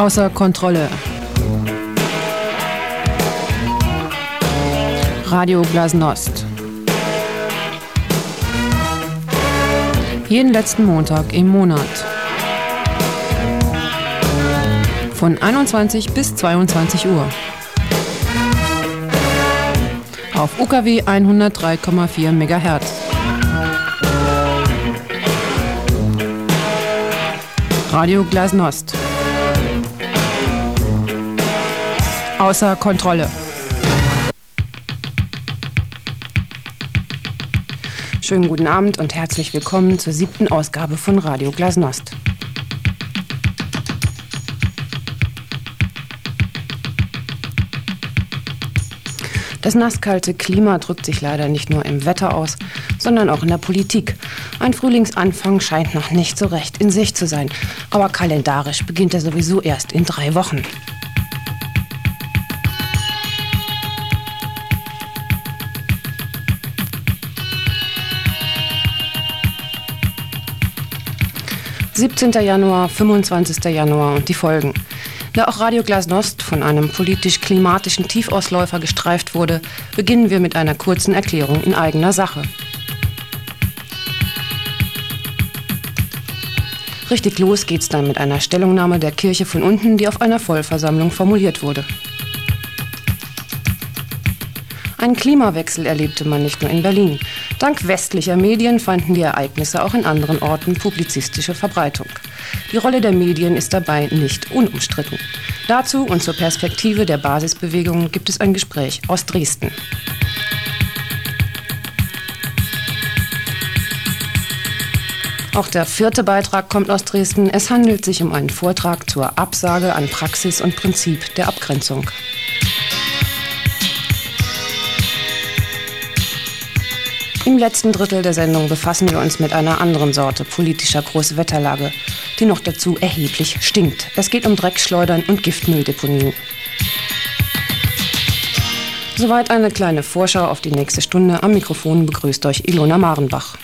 Außer Kontrolle. Radio Glasnost. Jeden letzten Montag im Monat. Von 21 bis 22 Uhr. Auf UKW 103,4 MHz. Radio Glasnost. Außer Kontrolle. Schönen guten Abend und herzlich willkommen zur 7. Ausgabe von Radio Glasnost. Das nasskalte Klima drückt sich leider nicht nur im Wetter aus, sondern auch in der Politik. Ein Frühlingsanfang scheint noch nicht so recht in Sicht zu sein, aber kalendarisch beginnt er sowieso erst in 3 Wochen. »17. Januar, 25. Januar und die Folgen. Da auch Radio Glasnost von einem politisch-klimatischen Tiefausläufer gestreift wurde, beginnen wir mit einer kurzen Erklärung in eigener Sache. Richtig los geht's dann mit einer Stellungnahme der Kirche von unten, die auf einer Vollversammlung formuliert wurde. Einen Klimawechsel erlebte man nicht nur in Berlin. Dank westlicher Medien fanden die Ereignisse auch in anderen Orten publizistische Verbreitung. Die Rolle der Medien ist dabei nicht unumstritten. Dazu und zur Perspektive der Basisbewegungen gibt es ein Gespräch aus Dresden. Auch der 4. Beitrag kommt aus Dresden. Es handelt sich um einen Vortrag zur Absage an Praxis und Prinzip der Abgrenzung. Im letzten Drittel der Sendung befassen wir uns mit einer anderen Sorte politischer Großwetterlage, die noch dazu erheblich stinkt. Es geht um Dreckschleudern und Giftmülldeponien. Soweit eine kleine Vorschau auf die nächste Stunde. Am Mikrofon begrüßt euch Ilona Marenbach.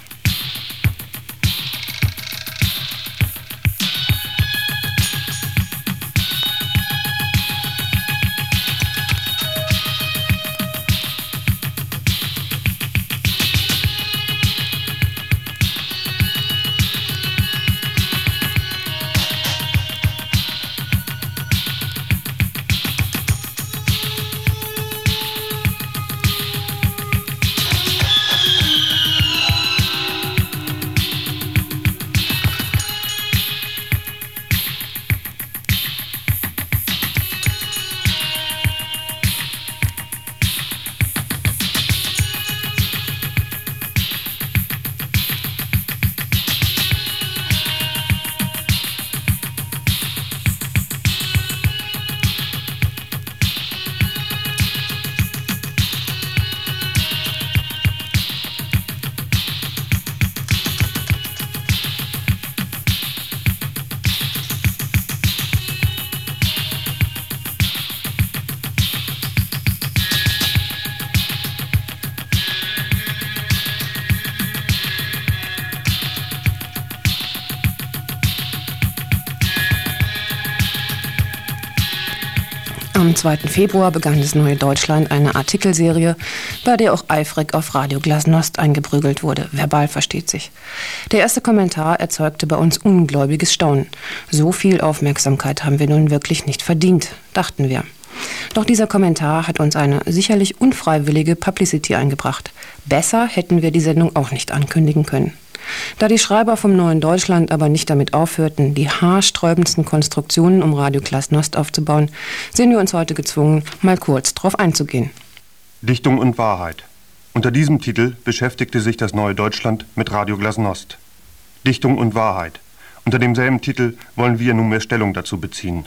Am 2. Februar begann das Neue Deutschland eine Artikelserie, bei der auch eifrig auf Radio Glasnost eingeprügelt wurde. Verbal versteht sich. Der erste Kommentar erzeugte bei uns ungläubiges Staunen. So viel Aufmerksamkeit haben wir nun wirklich nicht verdient, dachten wir. Doch dieser Kommentar hat uns eine sicherlich unfreiwillige Publicity eingebracht. Besser hätten wir die Sendung auch nicht ankündigen können. Da die Schreiber vom Neuen Deutschland aber nicht damit aufhörten, die haarsträubendsten Konstruktionen um Radio Glasnost aufzubauen, sehen wir uns heute gezwungen, mal kurz drauf einzugehen. Dichtung und Wahrheit. Unter diesem Titel beschäftigte sich das Neue Deutschland mit Radio Glasnost. Dichtung und Wahrheit. Unter demselben Titel wollen wir nunmehr Stellung dazu beziehen.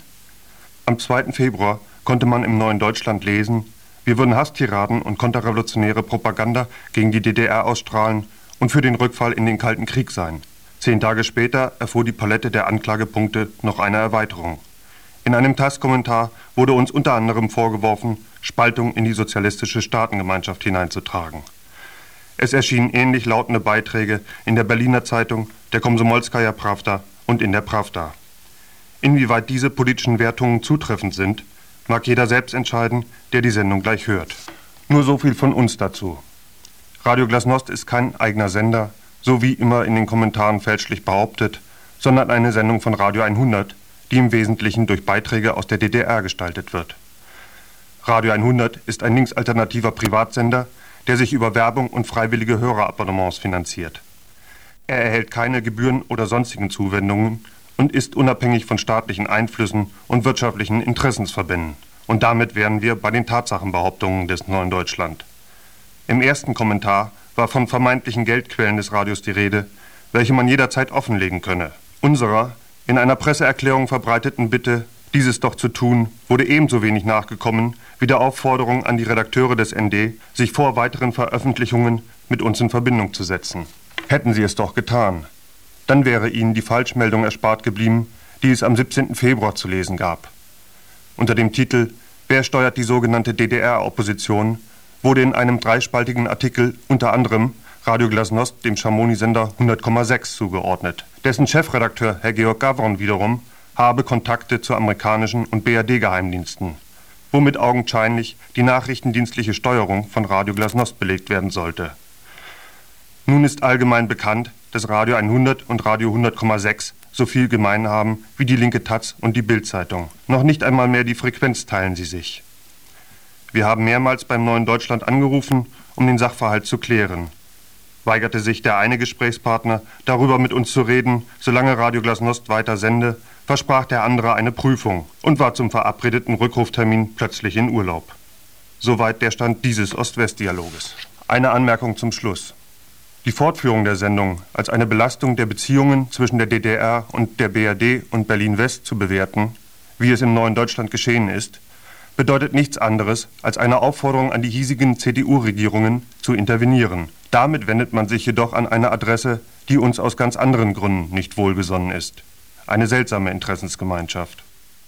Am 2. Februar konnte man im Neuen Deutschland lesen, wir würden Hasstiraden und konterrevolutionäre Propaganda gegen die DDR ausstrahlen und für den Rückfall in den Kalten Krieg sein. 10 Tage später erfuhr die Palette der Anklagepunkte noch eine Erweiterung. In einem TASS-Kommentar wurde uns unter anderem vorgeworfen, Spaltung in die sozialistische Staatengemeinschaft hineinzutragen. Es erschienen ähnlich lautende Beiträge in der Berliner Zeitung, der Komsomolskaja Prawda und in der Prawda. Inwieweit diese politischen Wertungen zutreffend sind, mag jeder selbst entscheiden, der die Sendung gleich hört. Nur so viel von uns dazu. Radio Glasnost ist kein eigener Sender, so wie immer in den Kommentaren fälschlich behauptet, sondern eine Sendung von Radio 100, die im Wesentlichen durch Beiträge aus der DDR gestaltet wird. Radio 100 ist ein linksalternativer Privatsender, der sich über Werbung und freiwillige Hörerabonnements finanziert. Er erhält keine Gebühren oder sonstigen Zuwendungen und ist unabhängig von staatlichen Einflüssen und wirtschaftlichen Interessensverbänden. Und damit wären wir bei den Tatsachenbehauptungen des Neuen Deutschland. Im ersten Kommentar war von vermeintlichen Geldquellen des Radios die Rede, welche man jederzeit offenlegen könne. Unserer in einer Presseerklärung verbreiteten Bitte, dieses doch zu tun, wurde ebenso wenig nachgekommen wie der Aufforderung an die Redakteure des ND, sich vor weiteren Veröffentlichungen mit uns in Verbindung zu setzen. Hätten sie es doch getan, dann wäre ihnen die Falschmeldung erspart geblieben, die es am 17. Februar zu lesen gab. Unter dem Titel »Wer steuert die sogenannte DDR-Opposition?« wurde in einem dreispaltigen Artikel unter anderem Radio Glasnost dem Schamoni-Sender 100,6 zugeordnet. Dessen Chefredakteur, Herr Georg Gavron wiederum, habe Kontakte zu amerikanischen und BRD-Geheimdiensten, womit augenscheinlich die nachrichtendienstliche Steuerung von Radio Glasnost belegt werden sollte. Nun ist allgemein bekannt, dass Radio 100 und Radio 100,6 so viel gemein haben wie die linke Taz und die Bild-Zeitung. Noch nicht einmal mehr die Frequenz teilen sie sich. Wir haben mehrmals beim Neuen Deutschland angerufen, um den Sachverhalt zu klären. Weigerte sich der eine Gesprächspartner, darüber mit uns zu reden, solange Radio Glasnost weiter sende, versprach der andere eine Prüfung und war zum verabredeten Rückruftermin plötzlich in Urlaub. Soweit der Stand dieses Ost-West-Dialoges. Eine Anmerkung zum Schluss. Die Fortführung der Sendung als eine Belastung der Beziehungen zwischen der DDR und der BRD und Berlin-West zu bewerten, wie es im Neuen Deutschland geschehen ist, bedeutet nichts anderes als eine Aufforderung an die hiesigen CDU-Regierungen zu intervenieren. Damit wendet man sich jedoch an eine Adresse, die uns aus ganz anderen Gründen nicht wohlgesonnen ist. Eine seltsame Interessensgemeinschaft.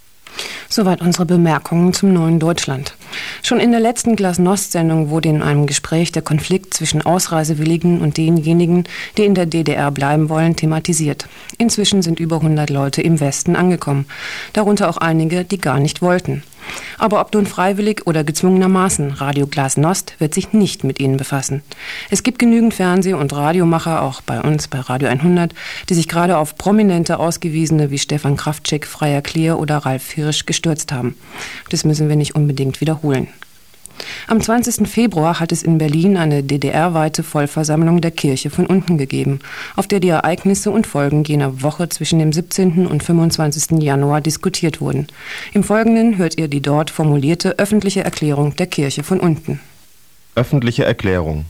Soweit unsere Bemerkungen zum Neuen Deutschland. Schon in der letzten Glasnost-Sendung wurde in einem Gespräch der Konflikt zwischen Ausreisewilligen und denjenigen, die in der DDR bleiben wollen, thematisiert. Inzwischen sind über 100 Leute im Westen angekommen, darunter auch einige, die gar nicht wollten. Aber ob nun freiwillig oder gezwungenermaßen, Radio Glasnost wird sich nicht mit ihnen befassen. Es gibt genügend Fernseh- und Radiomacher, auch bei uns bei Radio 100, die sich gerade auf prominente Ausgewiesene wie Stefan Kraftschek, Freier Klier oder Ralf Hirsch gestürzt haben. Das müssen wir nicht unbedingt wiederholen. Am 20. Februar hat es in Berlin eine DDR-weite Vollversammlung der Kirche von unten gegeben, auf der die Ereignisse und Folgen jener Woche zwischen dem 17. und 25. Januar diskutiert wurden. Im Folgenden hört ihr die dort formulierte öffentliche Erklärung der Kirche von unten. Öffentliche Erklärung.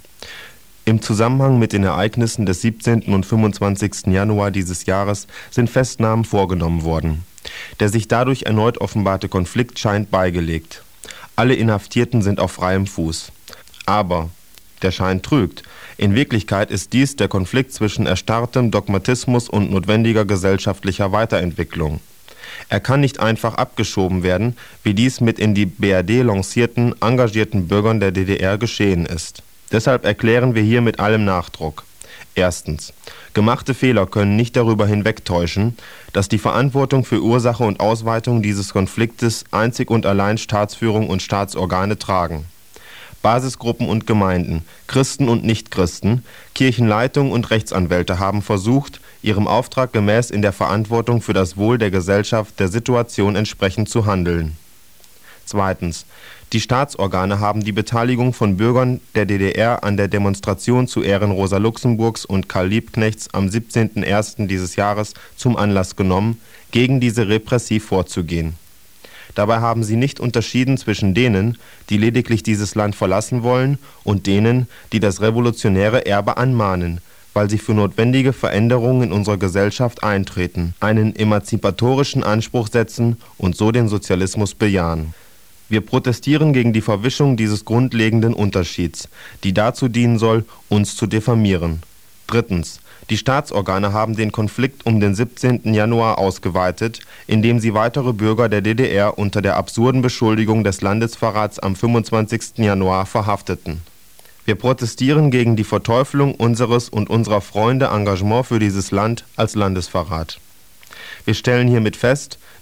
Im Zusammenhang mit den Ereignissen des 17. und 25. Januar dieses Jahres sind Festnahmen vorgenommen worden. Der sich dadurch erneut offenbarte Konflikt scheint beigelegt. Alle Inhaftierten sind auf freiem Fuß. Aber der Schein trügt. In Wirklichkeit ist dies der Konflikt zwischen erstarrtem Dogmatismus und notwendiger gesellschaftlicher Weiterentwicklung. Er kann nicht einfach abgeschoben werden, wie dies mit in die BRD lancierten, engagierten Bürgern der DDR geschehen ist. Deshalb erklären wir hier mit allem Nachdruck. Erstens. Gemachte Fehler können nicht darüber hinwegtäuschen, dass die Verantwortung für Ursache und Ausweitung dieses Konfliktes einzig und allein Staatsführung und Staatsorgane tragen. Basisgruppen und Gemeinden, Christen und Nichtchristen, Kirchenleitung und Rechtsanwälte haben versucht, ihrem Auftrag gemäß in der Verantwortung für das Wohl der Gesellschaft der Situation entsprechend zu handeln. Zweitens. Die Staatsorgane haben die Beteiligung von Bürgern der DDR an der Demonstration zu Ehren Rosa Luxemburgs und Karl Liebknechts am 17.01. dieses Jahres zum Anlass genommen, gegen diese repressiv vorzugehen. Dabei haben sie nicht unterschieden zwischen denen, die lediglich dieses Land verlassen wollen, und denen, die das revolutionäre Erbe anmahnen, weil sie für notwendige Veränderungen in unserer Gesellschaft eintreten, einen emanzipatorischen Anspruch setzen und so den Sozialismus bejahen. Wir protestieren gegen die Verwischung dieses grundlegenden Unterschieds, die dazu dienen soll, uns zu diffamieren. Drittens. Die Staatsorgane haben den Konflikt um den 17. Januar ausgeweitet, indem sie weitere Bürger der DDR unter der absurden Beschuldigung des Landesverrats am 25. Januar verhafteten. Wir protestieren gegen die Verteufelung unseres und unserer Freunde Engagement für dieses Land als Landesverrat. Wir stellen hiermit fest,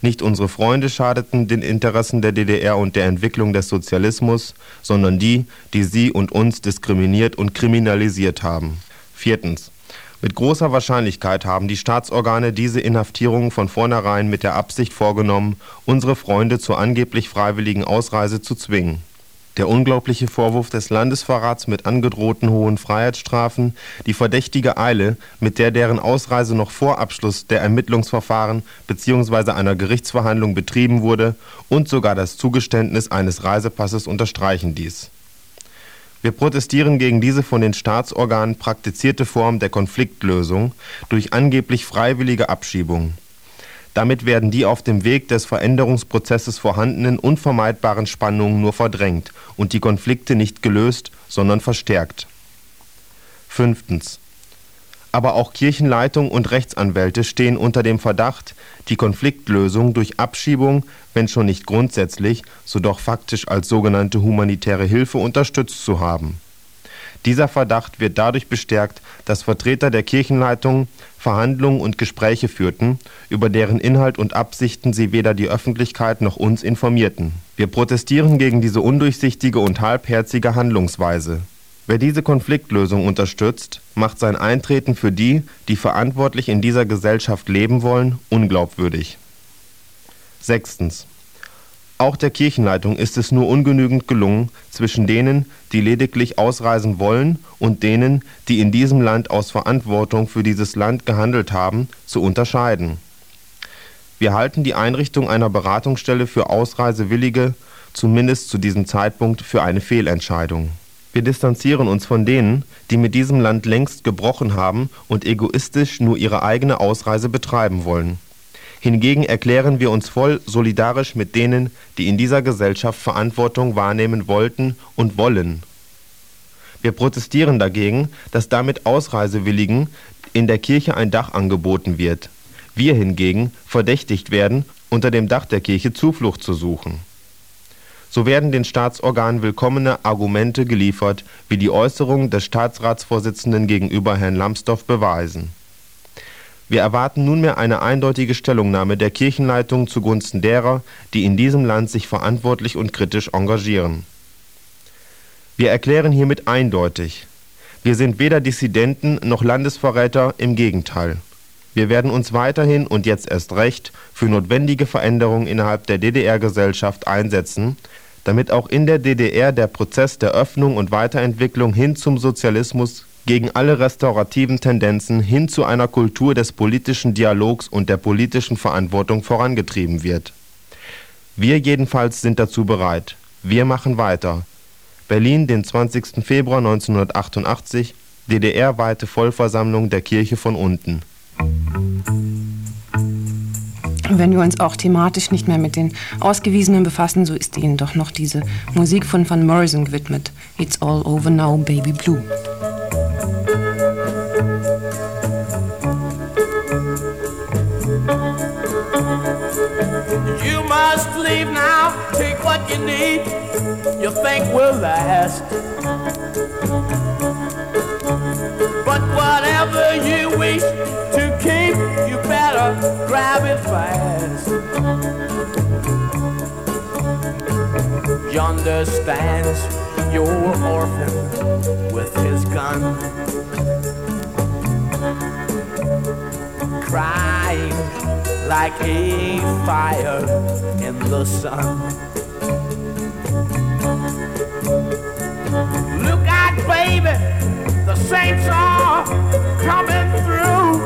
Nicht unsere Freunde schadeten den Interessen der DDR und der Entwicklung des Sozialismus, sondern die, die sie und uns diskriminiert und kriminalisiert haben. 4. Mit großer Wahrscheinlichkeit haben die Staatsorgane diese Inhaftierung von vornherein mit der Absicht vorgenommen, unsere Freunde zur angeblich freiwilligen Ausreise zu zwingen. Der unglaubliche Vorwurf des Landesverrats mit angedrohten hohen Freiheitsstrafen, die verdächtige Eile, mit der deren Ausreise noch vor Abschluss der Ermittlungsverfahren bzw. einer Gerichtsverhandlung betrieben wurde und sogar das Zugeständnis eines Reisepasses unterstreichen dies. Wir protestieren gegen diese von den Staatsorganen praktizierte Form der Konfliktlösung durch angeblich freiwillige Abschiebung. Damit werden die auf dem Weg des Veränderungsprozesses vorhandenen unvermeidbaren Spannungen nur verdrängt und die Konflikte nicht gelöst, sondern verstärkt. 5. Aber auch Kirchenleitung und Rechtsanwälte stehen unter dem Verdacht, die Konfliktlösung durch Abschiebung, wenn schon nicht grundsätzlich, so doch faktisch als sogenannte humanitäre Hilfe unterstützt zu haben. Dieser Verdacht wird dadurch bestärkt, dass Vertreter der Kirchenleitung Verhandlungen und Gespräche führten, über deren Inhalt und Absichten sie weder die Öffentlichkeit noch uns informierten. Wir protestieren gegen diese undurchsichtige und halbherzige Handlungsweise. Wer diese Konfliktlösung unterstützt, macht sein Eintreten für die, die verantwortlich in dieser Gesellschaft leben wollen, unglaubwürdig. 6. Auch der Kirchenleitung ist es nur ungenügend gelungen, zwischen denen, die lediglich ausreisen wollen, und denen, die in diesem Land aus Verantwortung für dieses Land gehandelt haben, zu unterscheiden. Wir halten die Einrichtung einer Beratungsstelle für Ausreisewillige, zumindest zu diesem Zeitpunkt, für eine Fehlentscheidung. Wir distanzieren uns von denen, die mit diesem Land längst gebrochen haben und egoistisch nur ihre eigene Ausreise betreiben wollen. Hingegen erklären wir uns voll solidarisch mit denen, die in dieser Gesellschaft Verantwortung wahrnehmen wollten und wollen. Wir protestieren dagegen, dass damit Ausreisewilligen in der Kirche ein Dach angeboten wird. Wir hingegen verdächtigt werden, unter dem Dach der Kirche Zuflucht zu suchen. So werden den Staatsorganen willkommene Argumente geliefert, wie die Äußerungen des Staatsratsvorsitzenden gegenüber Herrn Lambsdorff beweisen. Wir erwarten nunmehr eine eindeutige Stellungnahme der Kirchenleitung zugunsten derer, die in diesem Land sich verantwortlich und kritisch engagieren. Wir erklären hiermit eindeutig: Wir sind weder Dissidenten noch Landesverräter, im Gegenteil. Wir werden uns weiterhin und jetzt erst recht für notwendige Veränderungen innerhalb der DDR-Gesellschaft einsetzen, damit auch in der DDR der Prozess der Öffnung und Weiterentwicklung hin zum Sozialismus gegen alle restaurativen Tendenzen hin zu einer Kultur des politischen Dialogs und der politischen Verantwortung vorangetrieben wird. Wir jedenfalls sind dazu bereit. Wir machen weiter. Berlin, den 20. Februar 1988, DDR-weite Vollversammlung der Kirche von unten. Wenn wir uns auch thematisch nicht mehr mit den Ausgewiesenen befassen, so ist ihnen doch noch diese Musik von Van Morrison gewidmet. It's all over now, baby blue. You must leave now, take what you need, you think will last. But whatever you wish to keep, you better grab it fast. Yonder stands your orphan with his gun, crying like a fire in the sun. Look out, baby, the saints are coming through,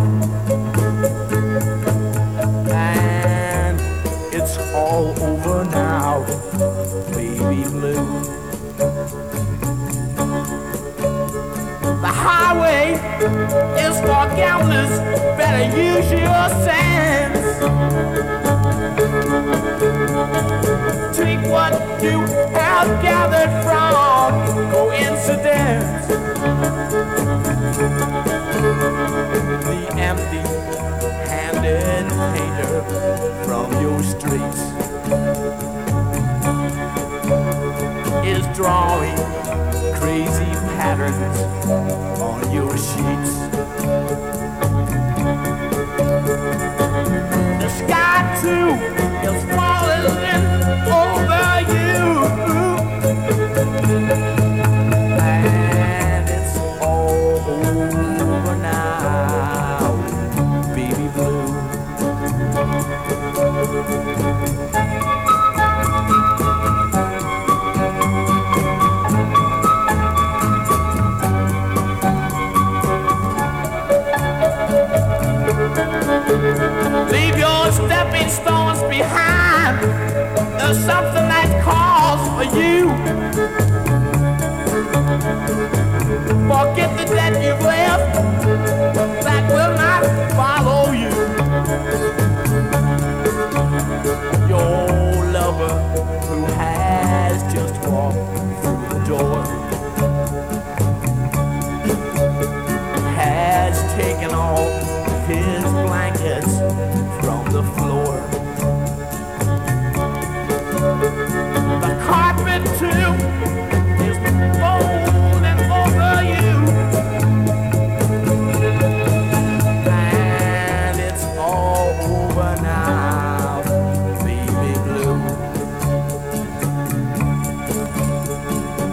and it's all over now, baby blue. The highway is for gamblers, better use your sense. Take what you have gathered from coincidence. The empty-handed painter from your streets is drawing crazy patterns on your sheets. The sky too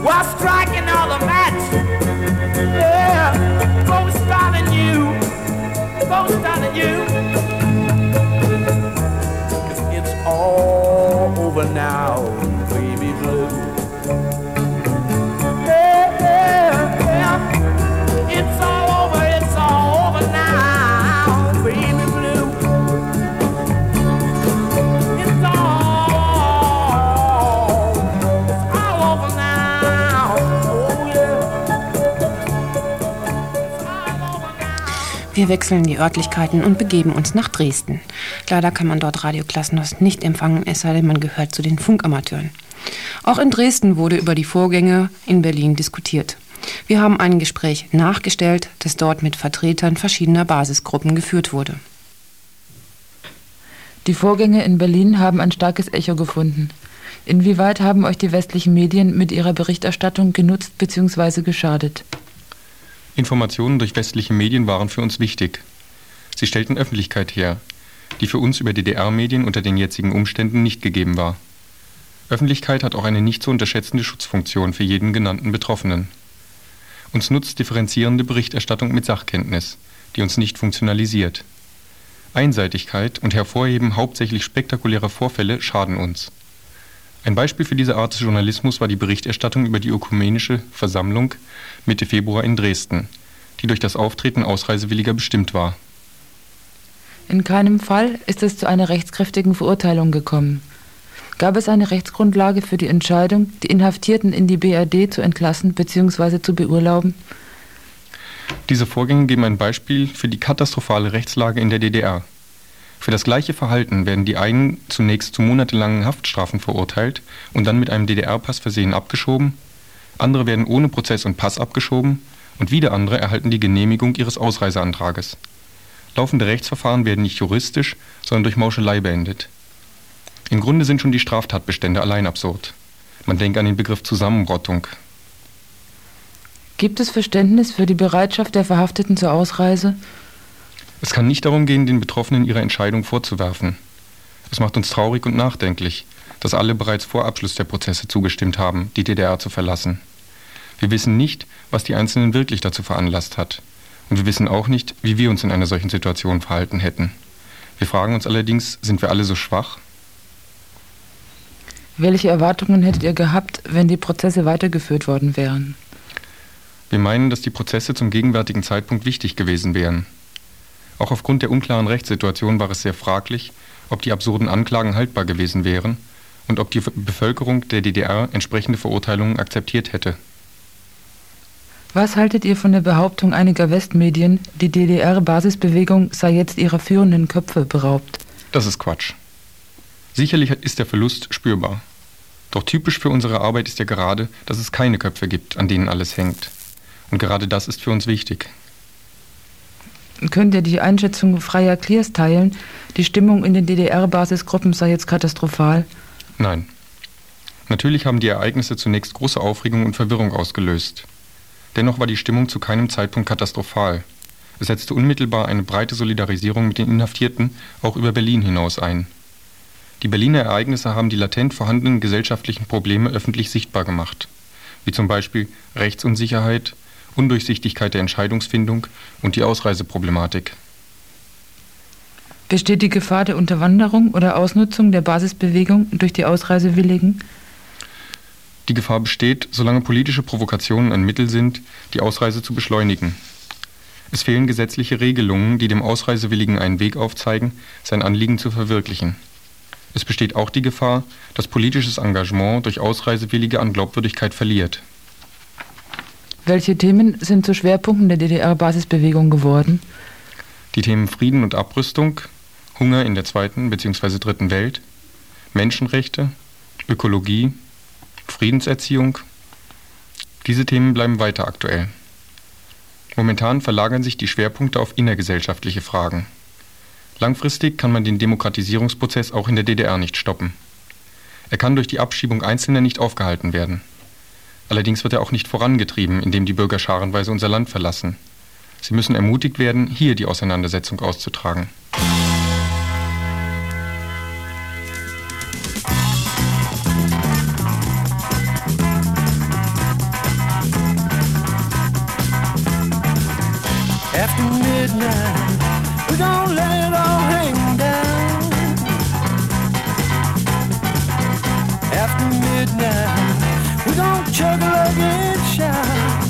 while striking all the match. Yeah, go starting you, go starting you. 'Cause it's all over now, baby blue. Yeah, yeah, yeah. It's all over now, baby blue. It's all over now, oh yeah. It's all over now. Wir wechseln die Örtlichkeiten und begeben uns nach Dresden. Leider kann man dort Radio Glasnost nicht empfangen, es sei denn, man gehört zu den Funkamateuren. Auch in Dresden wurde über die Vorgänge in Berlin diskutiert. Wir haben ein Gespräch nachgestellt, das dort mit Vertretern verschiedener Basisgruppen geführt wurde. Die Vorgänge in Berlin haben ein starkes Echo gefunden. Inwieweit haben euch die westlichen Medien mit ihrer Berichterstattung genutzt bzw. geschadet? Informationen durch westliche Medien waren für uns wichtig. Sie stellten Öffentlichkeit her, die für uns über DDR-Medien unter den jetzigen Umständen nicht gegeben war. Öffentlichkeit hat auch eine nicht zu unterschätzende Schutzfunktion für jeden genannten Betroffenen. Uns nutzt differenzierende Berichterstattung mit Sachkenntnis, die uns nicht funktionalisiert. Einseitigkeit und Hervorheben hauptsächlich spektakulärer Vorfälle schaden uns. Ein Beispiel für diese Art des Journalismus war die Berichterstattung über die Ökumenische Versammlung Mitte Februar in Dresden, die durch das Auftreten Ausreisewilliger bestimmt war. In keinem Fall ist es zu einer rechtskräftigen Verurteilung gekommen. Gab es eine Rechtsgrundlage für die Entscheidung, die Inhaftierten in die BRD zu entlassen bzw. zu beurlauben? Diese Vorgänge geben ein Beispiel für die katastrophale Rechtslage in der DDR. Für das gleiche Verhalten werden die einen zunächst zu monatelangen Haftstrafen verurteilt und dann mit einem DDR-Pass versehen abgeschoben, andere werden ohne Prozess und Pass abgeschoben und wieder andere erhalten die Genehmigung ihres Ausreiseantrages. Laufende Rechtsverfahren werden nicht juristisch, sondern durch Mauschelei beendet. Im Grunde sind schon die Straftatbestände allein absurd. Man denkt an den Begriff Zusammenrottung. Gibt es Verständnis für die Bereitschaft der Verhafteten zur Ausreise? Es kann nicht darum gehen, den Betroffenen ihre Entscheidung vorzuwerfen. Es macht uns traurig und nachdenklich, dass alle bereits vor Abschluss der Prozesse zugestimmt haben, die DDR zu verlassen. Wir wissen nicht, was die Einzelnen wirklich dazu veranlasst hat. Und wir wissen auch nicht, wie wir uns in einer solchen Situation verhalten hätten. Wir fragen uns allerdings, sind wir alle so schwach? Welche Erwartungen hättet ihr gehabt, wenn die Prozesse weitergeführt worden wären? Wir meinen, dass die Prozesse zum gegenwärtigen Zeitpunkt wichtig gewesen wären. Auch aufgrund der unklaren Rechtssituation war es sehr fraglich, ob die absurden Anklagen haltbar gewesen wären und ob die Bevölkerung der DDR entsprechende Verurteilungen akzeptiert hätte. Was haltet ihr von der Behauptung einiger Westmedien, die DDR-Basisbewegung sei jetzt ihrer führenden Köpfe beraubt? Das ist Quatsch. Sicherlich ist der Verlust spürbar. Doch typisch für unsere Arbeit ist ja gerade, dass es keine Köpfe gibt, an denen alles hängt. Und gerade das ist für uns wichtig. Könnt ihr die Einschätzung freier Clears teilen, die Stimmung in den DDR-Basisgruppen sei jetzt katastrophal? Nein. Natürlich haben die Ereignisse zunächst große Aufregung und Verwirrung ausgelöst. Dennoch war die Stimmung zu keinem Zeitpunkt katastrophal. Es setzte unmittelbar eine breite Solidarisierung mit den Inhaftierten auch über Berlin hinaus ein. Die Berliner Ereignisse haben die latent vorhandenen gesellschaftlichen Probleme öffentlich sichtbar gemacht, wie zum Beispiel Rechtsunsicherheit, Undurchsichtigkeit der Entscheidungsfindung und die Ausreiseproblematik. Besteht die Gefahr der Unterwanderung oder Ausnutzung der Basisbewegung durch die Ausreisewilligen? Die Gefahr besteht, solange politische Provokationen ein Mittel sind, die Ausreise zu beschleunigen. Es fehlen gesetzliche Regelungen, die dem Ausreisewilligen einen Weg aufzeigen, sein Anliegen zu verwirklichen. Es besteht auch die Gefahr, dass politisches Engagement durch Ausreisewillige an Glaubwürdigkeit verliert. Welche Themen sind zu Schwerpunkten der DDR-Basisbewegung geworden? Die Themen Frieden und Abrüstung, Hunger in der zweiten bzw. dritten Welt, Menschenrechte, Ökologie, Friedenserziehung. Diese Themen bleiben weiter aktuell. Momentan verlagern sich die Schwerpunkte auf innergesellschaftliche Fragen. Langfristig kann man den Demokratisierungsprozess auch in der DDR nicht stoppen. Er kann durch die Abschiebung Einzelner nicht aufgehalten werden. Allerdings wird er auch nicht vorangetrieben, indem die Bürger scharenweise unser Land verlassen. Sie müssen ermutigt werden, hier die Auseinandersetzung auszutragen. midnight, we're gonna let it all hang down. After midnight, we're gonna chug a lug and shout.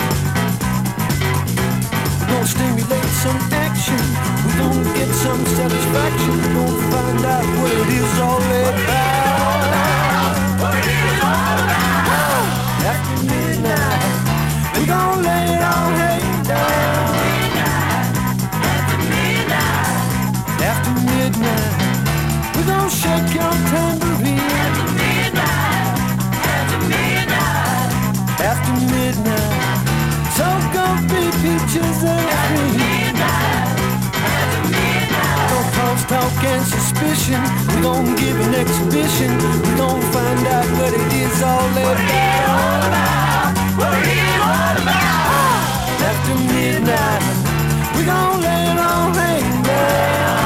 We're gonna stimulate some action, we're gonna get some satisfaction, we're gonna find out what it is all about. What it is all about. After midnight, we're gonna lay it all hang down. After midnight, after midnight, we're gonna shake your tambourine. After midnight, after midnight, after midnight, so gonna be peaches and cream. After midnight, no cross talk and suspicion. We're gonna give an exhibition. We're gonna find out what it is all about. What it is all about. After midnight, we're gonna lay it all hang down.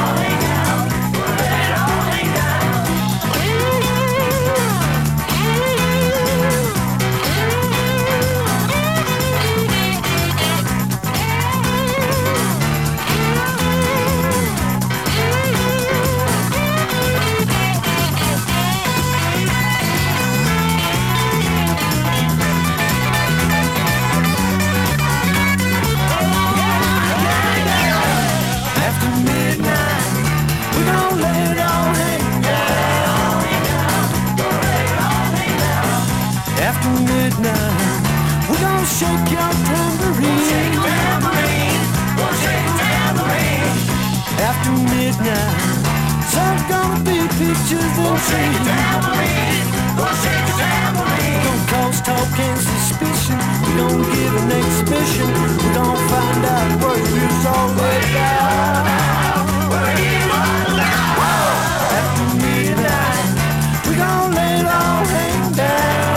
We're gonna shake your tambourine. Shake your tambourine. We'll shake your tambourine. After midnight, so gonna be peaches and cream. Shake your tambourine. We'll shake your tambourine. We're gonna cause talk and suspicion. We're gonna give an exhibition. We're gonna find out what it is all about. What it is all about. After midnight, we're gonna lay it all hang down.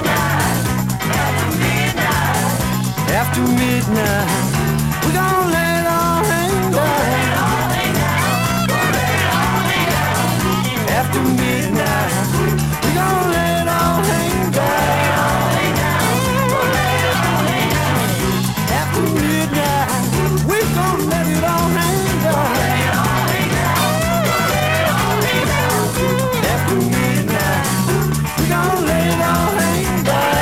After midnight, we're gonna let it all hang down. After midnight, we're gonna let it all hang down. After midnight, we're gonna let it all hang down. After midnight, we're gonna let it all hang down.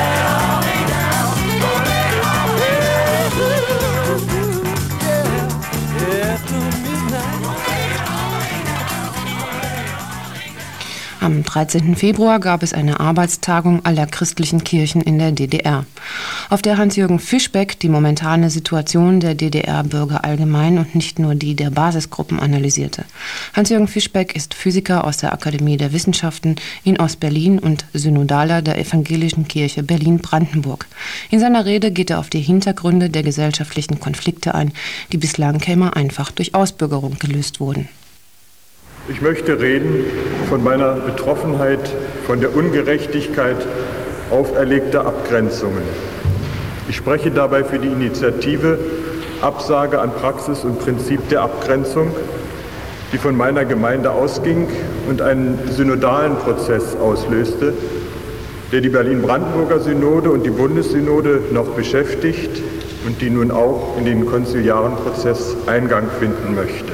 Am 13. Februar gab es eine Arbeitstagung aller christlichen Kirchen in der DDR, auf der Hans-Jürgen Fischbeck die momentane Situation der DDR-Bürger allgemein und nicht nur die der Basisgruppen analysierte. Hans-Jürgen Fischbeck ist Physiker aus der Akademie der Wissenschaften in Ostberlin und Synodaler der Evangelischen Kirche Berlin-Brandenburg. In seiner Rede geht er auf die Hintergründe der gesellschaftlichen Konflikte ein, die bislang immer einfach durch Ausbürgerung gelöst wurden. Ich möchte reden von meiner Betroffenheit, von der Ungerechtigkeit auferlegter Abgrenzungen. Ich spreche dabei für die Initiative Absage an Praxis und Prinzip der Abgrenzung, die von meiner Gemeinde ausging und einen synodalen Prozess auslöste, der die Berlin-Brandenburger Synode und die Bundessynode noch beschäftigt und die nun auch in den konziliaren Prozess Eingang finden möchte.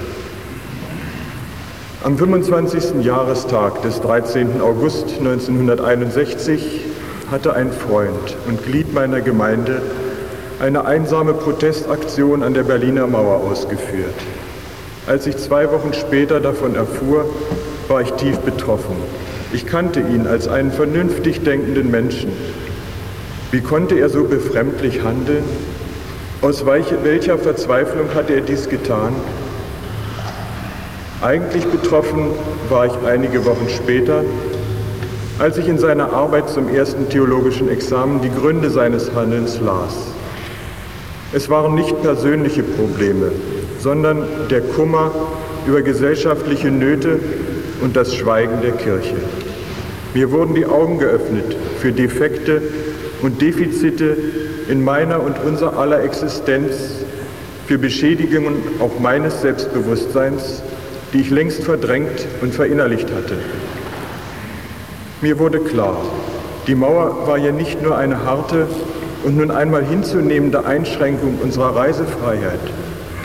Am 25. Jahrestag des 13. August 1961 hatte ein Freund und Glied meiner Gemeinde eine einsame Protestaktion an der Berliner Mauer ausgeführt. Als ich 2 Wochen später davon erfuhr, war ich tief betroffen. Ich kannte ihn als einen vernünftig denkenden Menschen. Wie konnte er so befremdlich handeln? Aus welcher Verzweiflung hatte er dies getan? Eigentlich betroffen war ich einige Wochen später, als ich in seiner Arbeit zum ersten theologischen Examen die Gründe seines Handelns las. Es waren nicht persönliche Probleme, sondern der Kummer über gesellschaftliche Nöte und das Schweigen der Kirche. Mir wurden die Augen geöffnet für Defekte und Defizite in meiner und unser aller Existenz, für Beschädigungen auch meines Selbstbewusstseins, die ich längst verdrängt und verinnerlicht hatte. Mir wurde klar, die Mauer war ja nicht nur eine harte und nun einmal hinzunehmende Einschränkung unserer Reisefreiheit.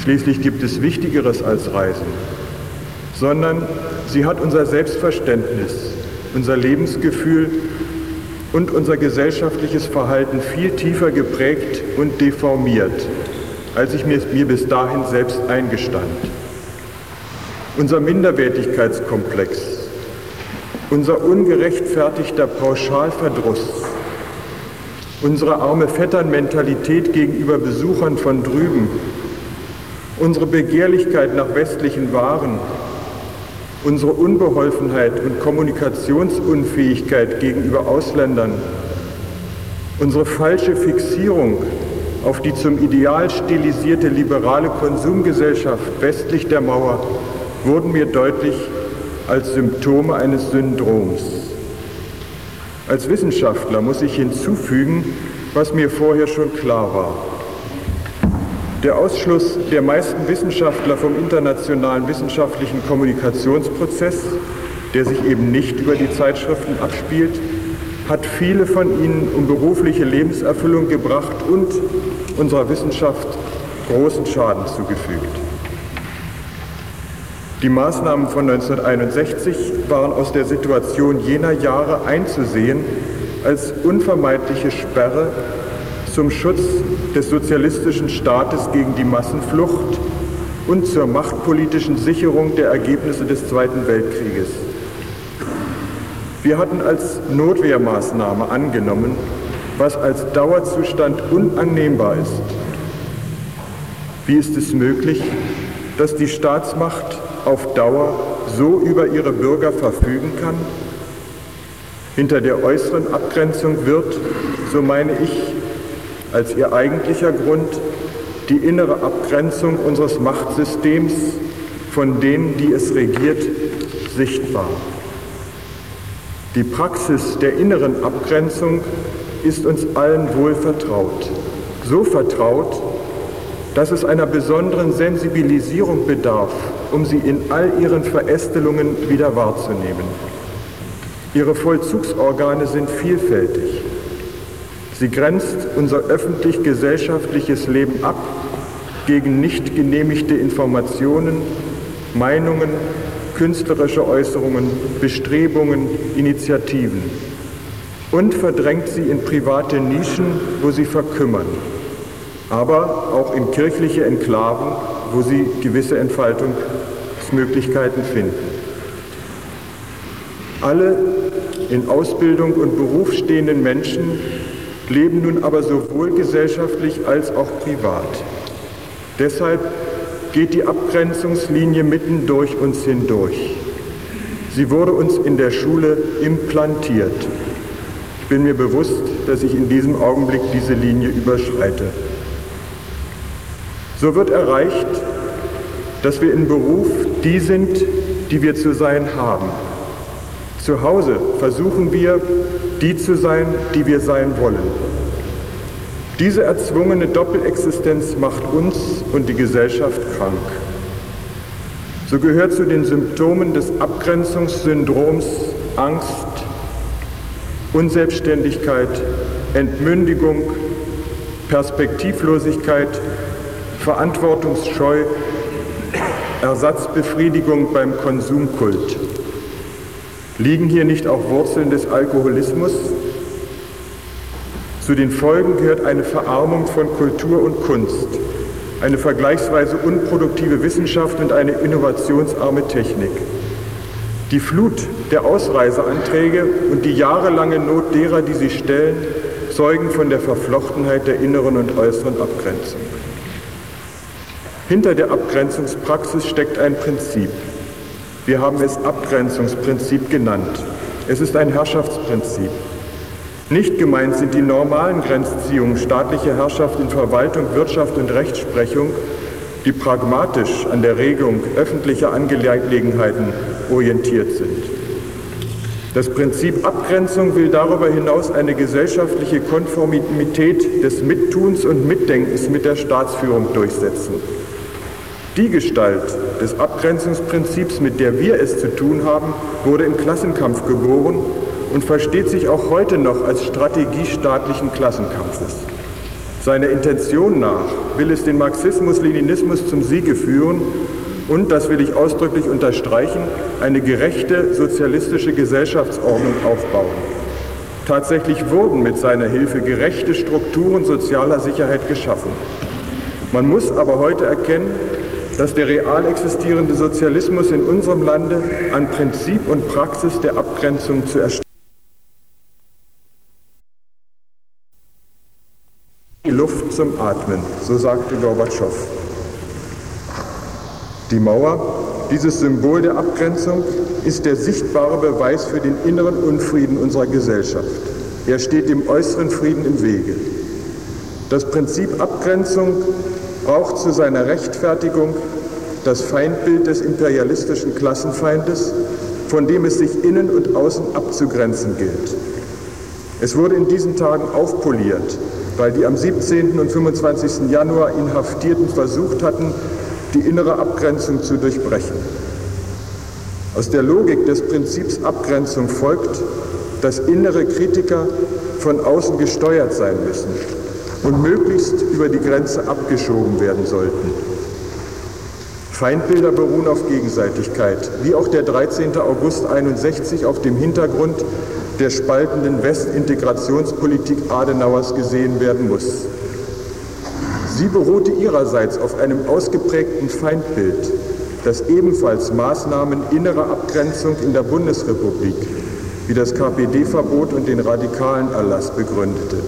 schließlich gibt es Wichtigeres als Reisen, sondern sie hat unser Selbstverständnis, unser Lebensgefühl und unser gesellschaftliches Verhalten viel tiefer geprägt und deformiert, als ich mir bis dahin selbst eingestand. Unser Minderwertigkeitskomplex, unser ungerechtfertigter Pauschalverdruss, unsere arme Vetternmentalität gegenüber Besuchern von drüben, unsere Begehrlichkeit nach westlichen Waren, unsere Unbeholfenheit und Kommunikationsunfähigkeit gegenüber Ausländern, unsere falsche Fixierung auf die zum Ideal stilisierte liberale Konsumgesellschaft westlich der Mauer wurden mir deutlich als Symptome eines Syndroms. Als Wissenschaftler muss ich hinzufügen, was mir vorher schon klar war. Der Ausschluss der meisten Wissenschaftler vom internationalen wissenschaftlichen Kommunikationsprozess, der sich eben nicht über die Zeitschriften abspielt, hat viele von ihnen um berufliche Lebenserfüllung gebracht und unserer Wissenschaft großen Schaden zugefügt. Die Maßnahmen von 1961 waren aus der Situation jener Jahre einzusehen als unvermeidliche Sperre zum Schutz des sozialistischen Staates gegen die Massenflucht und zur machtpolitischen Sicherung der Ergebnisse des Zweiten Weltkrieges. Wir hatten als Notwehrmaßnahme angenommen, was als Dauerzustand unannehmbar ist. Wie ist es möglich, dass die Staatsmacht auf Dauer so über ihre Bürger verfügen kann? Hinter der äußeren Abgrenzung wird, so meine ich, als ihr eigentlicher Grund die innere Abgrenzung unseres Machtsystems von denen, die es regiert, sichtbar. Die Praxis der inneren Abgrenzung ist uns allen wohl vertraut. So vertraut, dass es einer besonderen Sensibilisierung bedarf, um sie in all ihren Verästelungen wieder wahrzunehmen. Ihre Vollzugsorgane sind vielfältig. Sie grenzt unser öffentlich-gesellschaftliches Leben ab gegen nicht genehmigte Informationen, Meinungen, künstlerische Äußerungen, Bestrebungen, Initiativen und verdrängt sie in private Nischen, wo sie verkümmern, aber auch in kirchliche Enklaven, wo sie gewisse Entfaltungsmöglichkeiten finden. Alle in Ausbildung und Beruf stehenden Menschen leben nun aber sowohl gesellschaftlich als auch privat. Deshalb geht die Abgrenzungslinie mitten durch uns hindurch. Sie wurde uns in der Schule implantiert. Ich bin mir bewusst, dass ich in diesem Augenblick diese Linie überschreite. So wird erreicht, dass wir im Beruf die sind, die wir zu sein haben. Zu Hause versuchen wir, die zu sein, die wir sein wollen. Diese erzwungene Doppelexistenz macht uns und die Gesellschaft krank. So gehört zu den Symptomen des Abgrenzungssyndroms Angst, Unselbstständigkeit, Entmündigung, Perspektivlosigkeit, Verantwortungsscheu, Ersatzbefriedigung beim Konsumkult. Liegen hier nicht auch Wurzeln des Alkoholismus? Zu den Folgen gehört eine Verarmung von Kultur und Kunst, eine vergleichsweise unproduktive Wissenschaft und eine innovationsarme Technik. Die Flut der Ausreiseanträge und die jahrelange Not derer, die sie stellen, zeugen von der Verflochtenheit der inneren und äußeren Abgrenzung. Hinter der Abgrenzungspraxis steckt ein Prinzip. Wir haben es Abgrenzungsprinzip genannt. Es ist ein Herrschaftsprinzip. Nicht gemeint sind die normalen Grenzziehungen staatlicher Herrschaft in Verwaltung, Wirtschaft und Rechtsprechung, die pragmatisch an der Regelung öffentlicher Angelegenheiten orientiert sind. Das Prinzip Abgrenzung will darüber hinaus eine gesellschaftliche Konformität des Mittuns und Mitdenkens mit der Staatsführung durchsetzen. Die Gestalt des Abgrenzungsprinzips, mit der wir es zu tun haben, wurde im Klassenkampf geboren und versteht sich auch heute noch als Strategie staatlichen Klassenkampfes. Seiner Intention nach will es den Marxismus-Leninismus zum Siege führen und, das will ich ausdrücklich unterstreichen, eine gerechte sozialistische Gesellschaftsordnung aufbauen. Tatsächlich wurden mit seiner Hilfe gerechte Strukturen sozialer Sicherheit geschaffen. Man muss aber heute erkennen, dass der real existierende Sozialismus in unserem Lande an Prinzip und Praxis der Abgrenzung zu erstellen. Die Luft zum Atmen, so sagte Gorbatschow. Die Mauer, dieses Symbol der Abgrenzung, ist der sichtbare Beweis für den inneren Unfrieden unserer Gesellschaft. Er steht dem äußeren Frieden im Wege. Das Prinzip Abgrenzung braucht zu seiner Rechtfertigung das Feindbild des imperialistischen Klassenfeindes, von dem es sich innen und außen abzugrenzen gilt. Es wurde in diesen Tagen aufpoliert, weil die am 17. und 25. Januar Inhaftierten versucht hatten, die innere Abgrenzung zu durchbrechen. Aus der Logik des Prinzips Abgrenzung folgt, dass innere Kritiker von außen gesteuert sein müssen und möglichst über die Grenze abgeschoben werden sollten. Feindbilder beruhen auf Gegenseitigkeit, wie auch der 13. August 1961 auf dem Hintergrund der spaltenden Westintegrationspolitik Adenauers gesehen werden muss. Sie beruhte ihrerseits auf einem ausgeprägten Feindbild, das ebenfalls Maßnahmen innerer Abgrenzung in der Bundesrepublik, wie das KPD-Verbot und den radikalen Erlass begründete.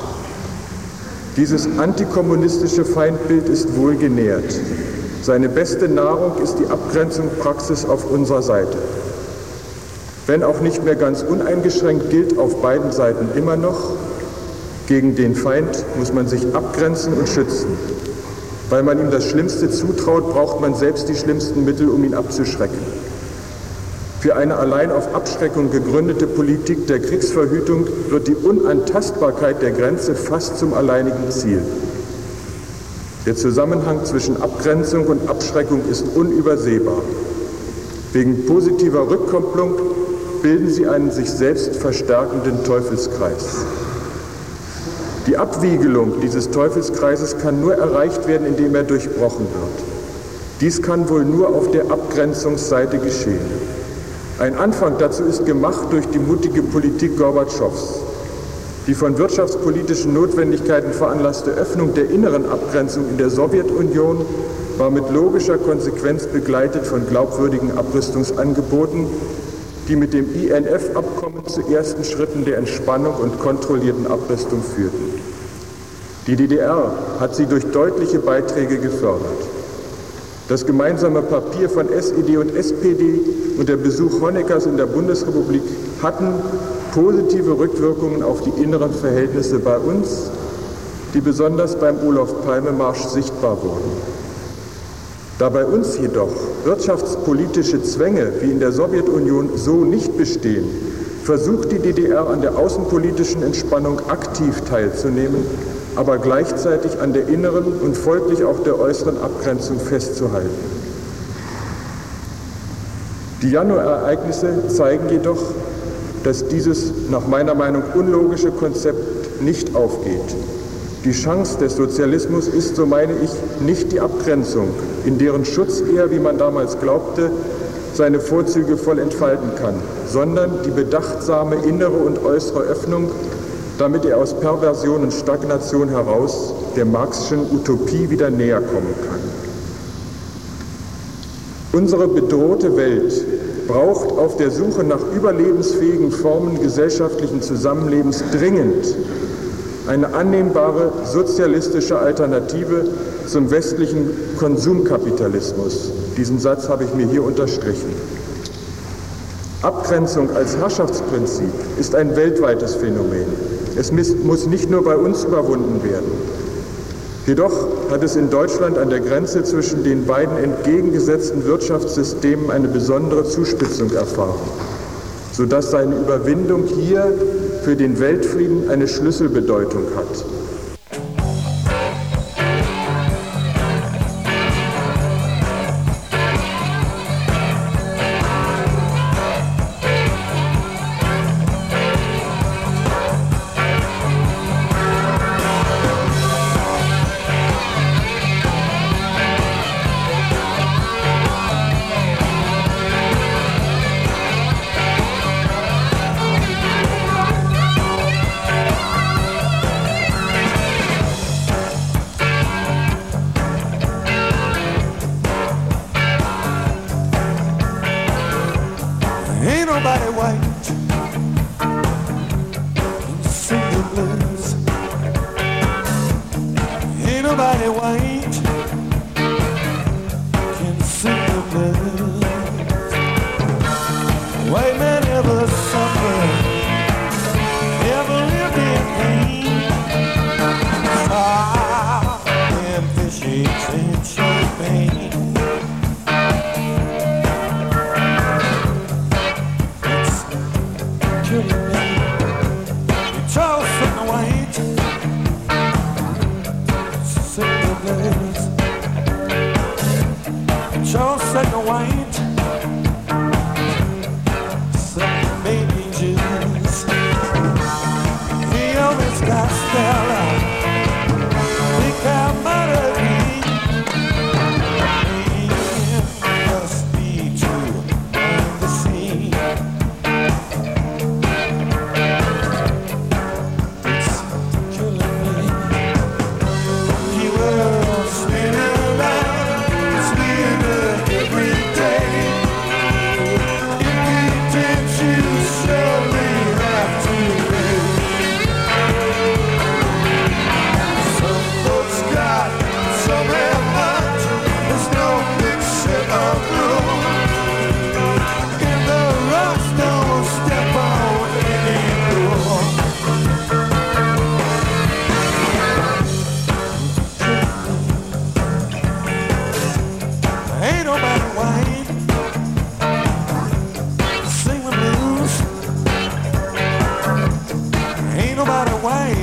Dieses antikommunistische Feindbild ist wohl genährt. Seine beste Nahrung ist die Abgrenzungspraxis auf unserer Seite. Wenn auch nicht mehr ganz uneingeschränkt, gilt auf beiden Seiten immer noch, gegen den Feind muss man sich abgrenzen und schützen. Weil man ihm das Schlimmste zutraut, braucht man selbst die schlimmsten Mittel, um ihn abzuschrecken. Für eine allein auf Abschreckung gegründete Politik der Kriegsverhütung wird die Unantastbarkeit der Grenze fast zum alleinigen Ziel. Der Zusammenhang zwischen Abgrenzung und Abschreckung ist unübersehbar. Wegen positiver Rückkopplung bilden sie einen sich selbst verstärkenden Teufelskreis. Die Abwiegelung dieses Teufelskreises kann nur erreicht werden, indem er durchbrochen wird. Dies kann wohl nur auf der Abgrenzungsseite geschehen. Ein Anfang dazu ist gemacht durch die mutige Politik Gorbatschows. Die von wirtschaftspolitischen Notwendigkeiten veranlasste Öffnung der inneren Abgrenzung in der Sowjetunion war mit logischer Konsequenz begleitet von glaubwürdigen Abrüstungsangeboten, die mit dem INF-Abkommen zu ersten Schritten der Entspannung und kontrollierten Abrüstung führten. Die DDR hat sie durch deutliche Beiträge gefördert. Das gemeinsame Papier von SED und SPD und der Besuch Honeckers in der Bundesrepublik hatten positive Rückwirkungen auf die inneren Verhältnisse bei uns, die besonders beim Olof-Palme-Marsch sichtbar wurden. Da bei uns jedoch wirtschaftspolitische Zwänge wie in der Sowjetunion so nicht bestehen, versucht die DDR an der außenpolitischen Entspannung aktiv teilzunehmen, aber gleichzeitig an der inneren und folglich auch der äußeren Abgrenzung festzuhalten. Die Januarereignisse zeigen jedoch, dass dieses nach meiner Meinung unlogische Konzept nicht aufgeht. Die Chance des Sozialismus ist, so meine ich, nicht die Abgrenzung, in deren Schutz er, wie man damals glaubte, seine Vorzüge voll entfalten kann, sondern die bedachtsame innere und äußere Öffnung, damit er aus Perversion und Stagnation heraus der marxischen Utopie wieder näher kommen kann. Unsere bedrohte Welt braucht auf der Suche nach überlebensfähigen Formen gesellschaftlichen Zusammenlebens dringend eine annehmbare sozialistische Alternative zum westlichen Konsumkapitalismus. Diesen Satz habe ich mir hier unterstrichen. Abgrenzung als Herrschaftsprinzip ist ein weltweites Phänomen. Es muss nicht nur bei uns überwunden werden. Jedoch hat es in Deutschland an der Grenze zwischen den beiden entgegengesetzten Wirtschaftssystemen eine besondere Zuspitzung erfahren, sodass seine Überwindung hier für den Weltfrieden eine Schlüsselbedeutung hat. nobody white can sing the blues. White man ever suffered, never lived in pain. Ah, and fish eggs and champagne. It's killing me. It's all from the white. Sing the blues. It's all from the white. Gospel, we can melody, must be true in the sea. It's killing me. The world spinning around, it's weirder every day. If you did, you surely have to pay. Some have not, there's no big set of rules. In the rush, don't step on any rule. Ain't nobody white, sing the blues. Ain't nobody white.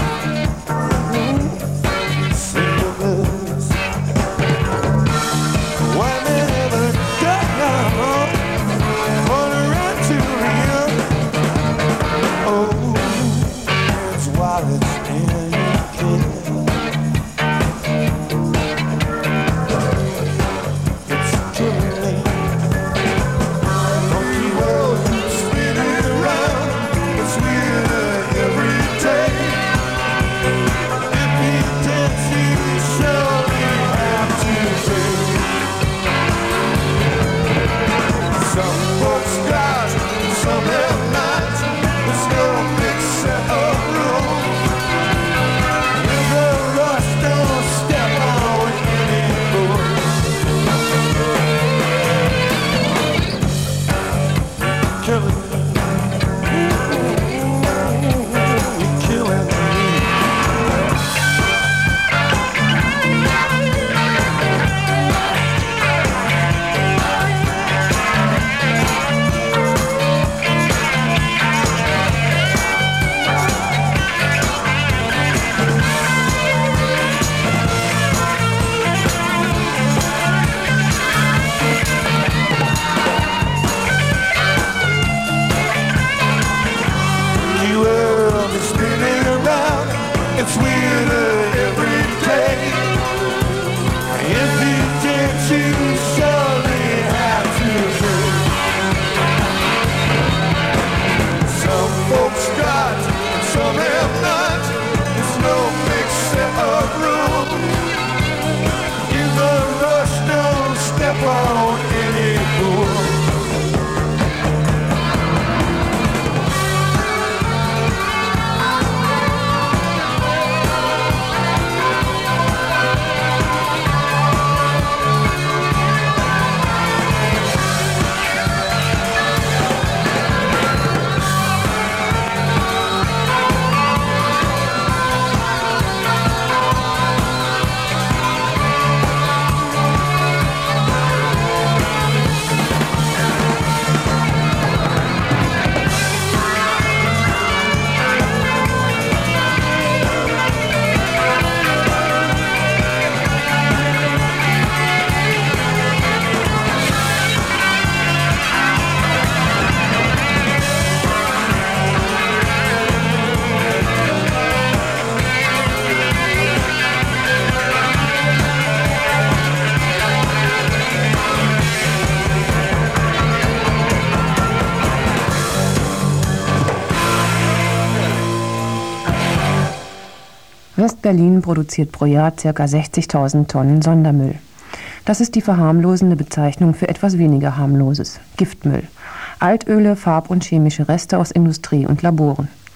West-Berlin produziert pro Jahr ca. 60.000 Tonnen Sondermüll. Das ist die verharmlosende Bezeichnung für etwas weniger harmloses: Giftmüll. Altöle, Farb- und chemische Reste aus Industrie und Laboren.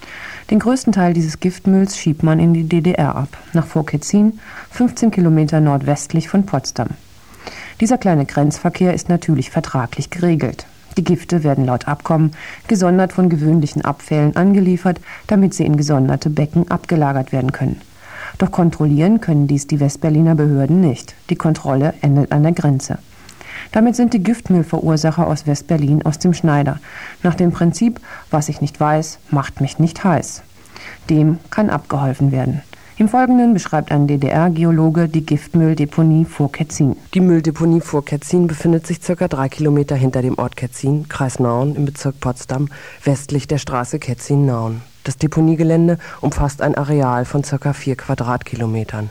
Den größten Teil dieses Giftmülls schiebt man in die DDR ab, nach Vorketzin, 15 Kilometer nordwestlich von Potsdam. Dieser kleine Grenzverkehr ist natürlich vertraglich geregelt. Die Gifte werden laut Abkommen gesondert von gewöhnlichen Abfällen angeliefert, damit sie in gesonderte Becken abgelagert werden können. Doch kontrollieren können dies die Westberliner Behörden nicht. Die Kontrolle endet an der Grenze. Damit sind die Giftmüllverursacher aus Westberlin aus dem Schneider. Nach dem Prinzip, was ich nicht weiß, macht mich nicht heiß. Dem kann abgeholfen werden. Im Folgenden beschreibt ein DDR-Geologe die Giftmülldeponie Vorketzin. Die Mülldeponie Vorketzin befindet sich ca. 3 Kilometer hinter dem Ort Ketzin, Kreis Nauen im Bezirk Potsdam, westlich der Straße Ketzin-Nauen. Das Deponiegelände umfasst ein Areal von ca. 4 Quadratkilometern.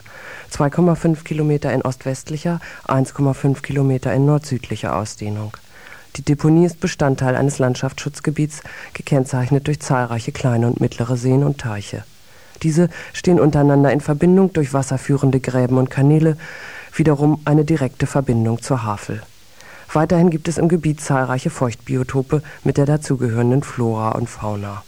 2,5 Kilometer in ostwestlicher, 1,5 Kilometer in nordsüdlicher Ausdehnung. Die Deponie ist Bestandteil eines Landschaftsschutzgebiets, gekennzeichnet durch zahlreiche kleine und mittlere Seen und Teiche. Diese stehen untereinander in Verbindung durch wasserführende Gräben und Kanäle, wiederum eine direkte Verbindung zur Havel. Weiterhin gibt es im Gebiet zahlreiche Feuchtbiotope mit der dazugehörenden Flora und Fauna.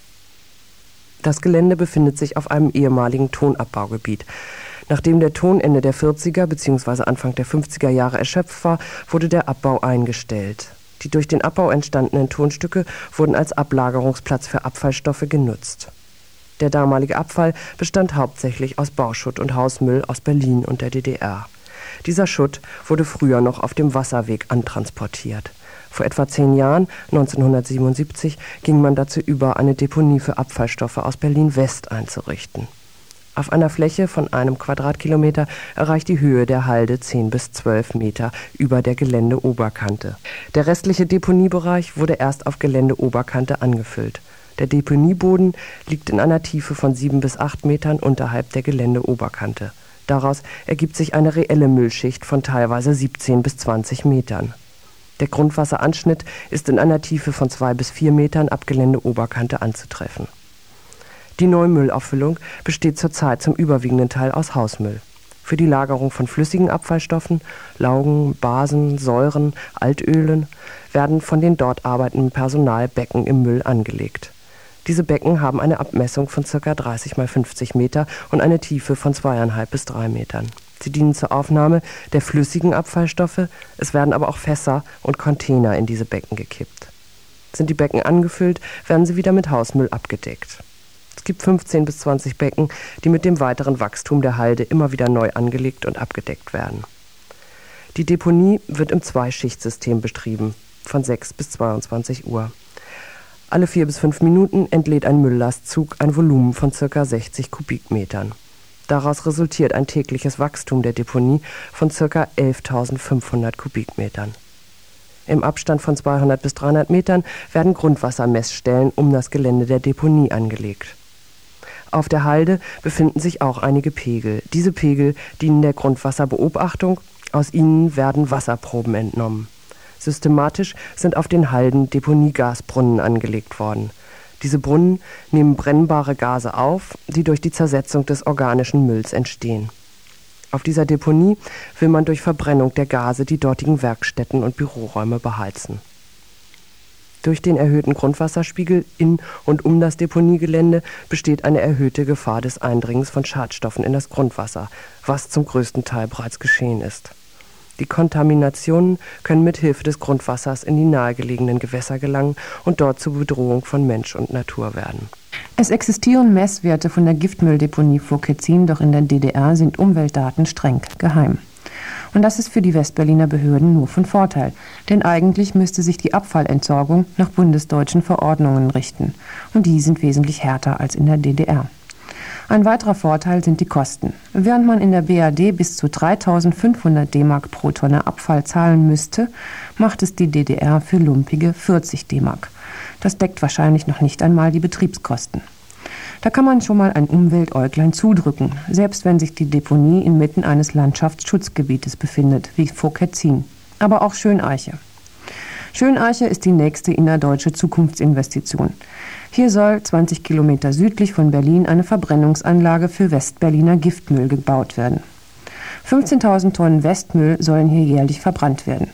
Das Gelände befindet sich auf einem ehemaligen Tonabbaugebiet. Nachdem der Ton Ende der 40er bzw. Anfang der 50er Jahre erschöpft war, wurde der Abbau eingestellt. Die durch den Abbau entstandenen Tonstücke wurden als Ablagerungsplatz für Abfallstoffe genutzt. Der damalige Abfall bestand hauptsächlich aus Bauschutt und Hausmüll aus Berlin und der DDR. Dieser Schutt wurde früher noch auf dem Wasserweg antransportiert. Vor etwa 10 Jahren, 1977, ging man dazu über, eine Deponie für Abfallstoffe aus Berlin-West einzurichten. Auf einer Fläche von 1 Quadratkilometer erreicht die Höhe der Halde 10 bis 12 Meter über der Geländeoberkante. Der restliche Deponiebereich wurde erst auf Geländeoberkante angefüllt. Der Deponieboden liegt in einer Tiefe von 7 bis 8 Metern unterhalb der Geländeoberkante. Daraus ergibt sich eine reelle Müllschicht von teilweise 17 bis 20 Metern. Der Grundwasseranschnitt ist in einer Tiefe von 2 bis 4 Metern ab Geländeoberkante anzutreffen. Die Neumüllauffüllung besteht zurzeit zum überwiegenden Teil aus Hausmüll. Für die Lagerung von flüssigen Abfallstoffen, Laugen, Basen, Säuren, Altölen werden von den dort arbeitenden Personal Becken im Müll angelegt. Diese Becken haben eine Abmessung von ca. 30 x 50 Meter und eine Tiefe von 2,5 bis 3 Metern. Sie dienen zur Aufnahme der flüssigen Abfallstoffe, es werden aber auch Fässer und Container in diese Becken gekippt. Sind die Becken angefüllt, werden sie wieder mit Hausmüll abgedeckt. Es gibt 15 bis 20 Becken, die mit dem weiteren Wachstum der Halde immer wieder neu angelegt und abgedeckt werden. Die Deponie wird im Zwei-Schicht-System betrieben, von 6 bis 22 Uhr. Alle 4 bis 5 Minuten entlädt ein Mülllastzug ein Volumen von ca. 60 Kubikmetern. Daraus resultiert ein tägliches Wachstum der Deponie von ca. 11.500 Kubikmetern. Im Abstand von 200 bis 300 Metern werden Grundwassermessstellen um das Gelände der Deponie angelegt. Auf der Halde befinden sich auch einige Pegel. Diese Pegel dienen der Grundwasserbeobachtung, aus ihnen werden Wasserproben entnommen. Systematisch sind auf den Halden Deponiegasbrunnen angelegt worden. Diese Brunnen nehmen brennbare Gase auf, die durch die Zersetzung des organischen Mülls entstehen. Auf dieser Deponie will man durch Verbrennung der Gase die dortigen Werkstätten und Büroräume beheizen. Durch den erhöhten Grundwasserspiegel in und um das Deponiegelände besteht eine erhöhte Gefahr des Eindringens von Schadstoffen in das Grundwasser, was zum größten Teil bereits geschehen ist. Die Kontaminationen können mit Hilfe des Grundwassers in die nahegelegenen Gewässer gelangen und dort zur Bedrohung von Mensch und Natur werden. Es existieren Messwerte von der Giftmülldeponie Vorketzin, doch in der DDR sind Umweltdaten streng geheim. Und das ist für die Westberliner Behörden nur von Vorteil, denn eigentlich müsste sich die Abfallentsorgung nach bundesdeutschen Verordnungen richten. Und die sind wesentlich härter als in der DDR. Ein weiterer Vorteil sind die Kosten. Während man in der BRD bis zu 3.500 D-Mark pro Tonne Abfall zahlen müsste, macht es die DDR für lumpige 40 D-Mark. Das deckt wahrscheinlich noch nicht einmal die Betriebskosten. Da kann man schon mal ein Umweltäuglein zudrücken, selbst wenn sich die Deponie inmitten eines Landschaftsschutzgebietes befindet, wie Vorketzin. Aber auch Schöneiche. Schöneiche ist die nächste innerdeutsche Zukunftsinvestition. Hier soll 20 Kilometer südlich von Berlin eine Verbrennungsanlage für Westberliner Giftmüll gebaut werden. 15.000 Tonnen Westmüll sollen hier jährlich verbrannt werden.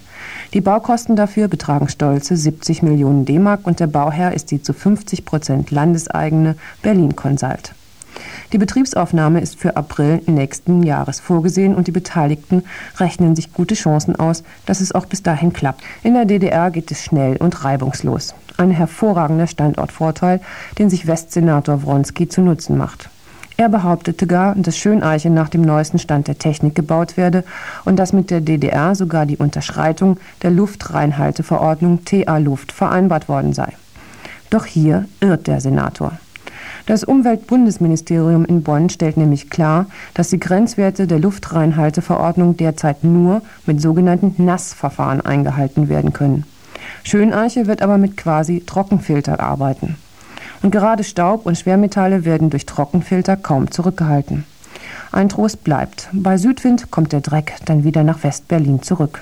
Die Baukosten dafür betragen stolze 70 Millionen D-Mark und der Bauherr ist die zu 50% landeseigene Berlin Consult. Die Betriebsaufnahme ist für April nächsten Jahres vorgesehen und die Beteiligten rechnen sich gute Chancen aus, dass es auch bis dahin klappt. In der DDR geht es schnell und reibungslos. Ein hervorragender Standortvorteil, den sich Westsenator Wronski zu Nutzen macht. Er behauptete gar, dass Schöneiche nach dem neuesten Stand der Technik gebaut werde und dass mit der DDR sogar die Unterschreitung der Luftreinhalteverordnung TA-Luft vereinbart worden sei. Doch hier irrt der Senator. Das Umweltbundesministerium in Bonn stellt nämlich klar, dass die Grenzwerte der Luftreinhalteverordnung derzeit nur mit sogenannten Nassverfahren eingehalten werden können. Schöneiche wird aber mit quasi Trockenfilter arbeiten. Und gerade Staub und Schwermetalle werden durch Trockenfilter kaum zurückgehalten. Ein Trost bleibt. Bei Südwind kommt der Dreck dann wieder nach West-Berlin zurück.